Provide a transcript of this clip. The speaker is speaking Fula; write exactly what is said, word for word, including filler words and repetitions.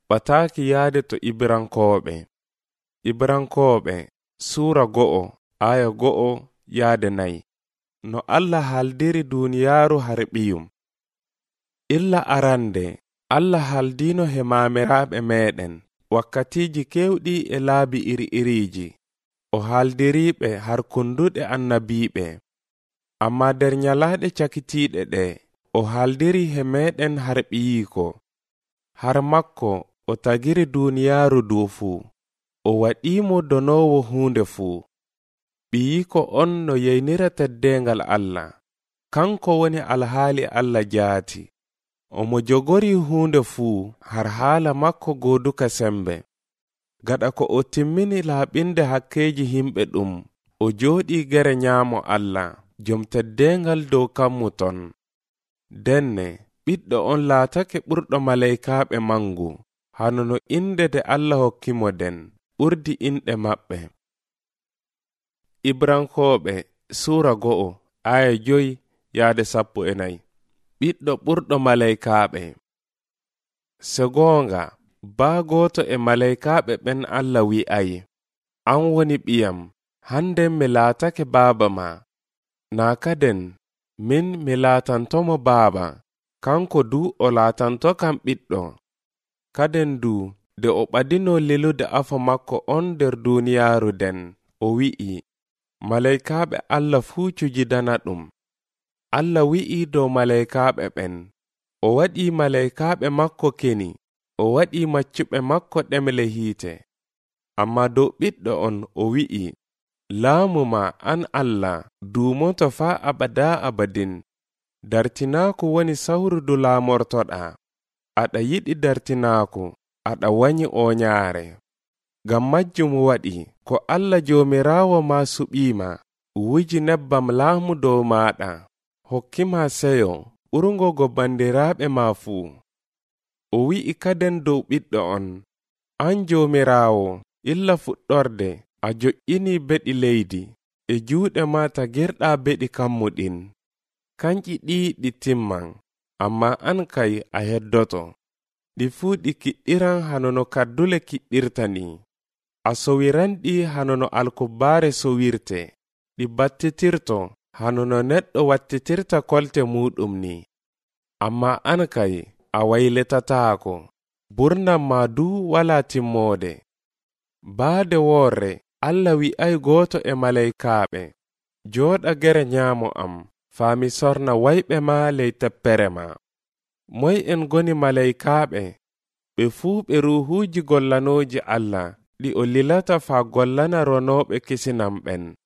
Ɓataaki yaade to Ibrankooɓe. Ibrankooɓe Suura go'o aya go'o yaade nayi. No Allah haldiri duuniyaaru har ɓiyum. Illa arande Allah haldino he maamiraaɓe meɗen wakkatiiji kewɗi e laabi iri iriiji. O haldiriiɓe har kunduɗe annabiiɓe. Amma der nyalaaɗe cakitiiɗe ɗe o haldiri he meɗen har ɓiyiiko. Har makko o tagiri duuniyaaru dow fuu. O waɗiimo donoowo huunde fuu. Ɓiyiiko on no yeynira teddengal Allah. Kanko woni alhaali Allah jaati. Omo jogori huunde fuu har haala makko gooduka sembe. Gaɗa ko o timmini laaɓinde hakkeeji himɓe ɗum, o jooɗii gere nyaamo Allah, jom teddengal dow kammu ton. Denne ɓiɗɗo on laatake ɓurɗo malaykaaɓe mangu, hano no inde de Allah hokkimo den ɓurdi inɗe maɓɓe. Ibrankooɓe Suura go'o aya joyi yaade sappo e nayi. Ɓiɗɗo ɓurɗo malaykaaɓe. Se goonga baa gooto e malaykaaɓe ɓen Allah wi'ay, an woni ɓiyam, handen mi laatake baaba ma. Naa kaden min mi laatantomo baaba, kanko du o laatanto kam ɓiɗɗo. Kaden du de o ɓadino lilude afo makko on der duuniyaaru den, o wi'i, malaykaaɓe Allah fuu cujidana ɗum. Allah wi'i dow malaykaaɓe ɓen, o waɗi malaykaaɓe makko keni, o waɗi maccuɓe makko ɗemle hiite. Amma dow ɓiɗɗo on o wi'i, laamu ma an Allah duumoto faa abada abadin. Dartinaaku woni sawrudu laamortoɗa. Aɗa yiɗi dartinaaku, aɗa wanyi oñaare. Ngam majjum waɗi ko Allah joomiraawo ma suɓiima, wuji nebbam laamu dow maaɗa, hokkima seyo ɓurngo go bandiraaɓe ma fuu. O wi'i kaden dow ɓiɗɗo on, an joomiraawo, illa fuɗɗorde a joƴƴini beɗi leydi, e juuɗe ma tagirɗa beɗi kammuɗin. Kanƴi ɗi ɗi timman, amma an kay a heddoto. Ɗi fuu ɗi kiɗɗiran hano no kaddule kiɗɗirta ni. A sowiranɗi hano no alkubbaare sowirte. Ɗi battitirto hano no neɗɗo wattitirta kolte muɗum ni. Amma an kay a waylitataako, burnam ma du wala timmoode. Baade woorre Allah wi'ay gooto e malaykaaɓe, jooɗa gere nyaamo am, faami sorna wayɓe ma ley teppere ma. Moy en goni malaykaaɓe, ɓe fuu ɓe ruuhuuji gollanooji Allah, ɗi o lilata faa gollana ronooɓe kisinam ɓen.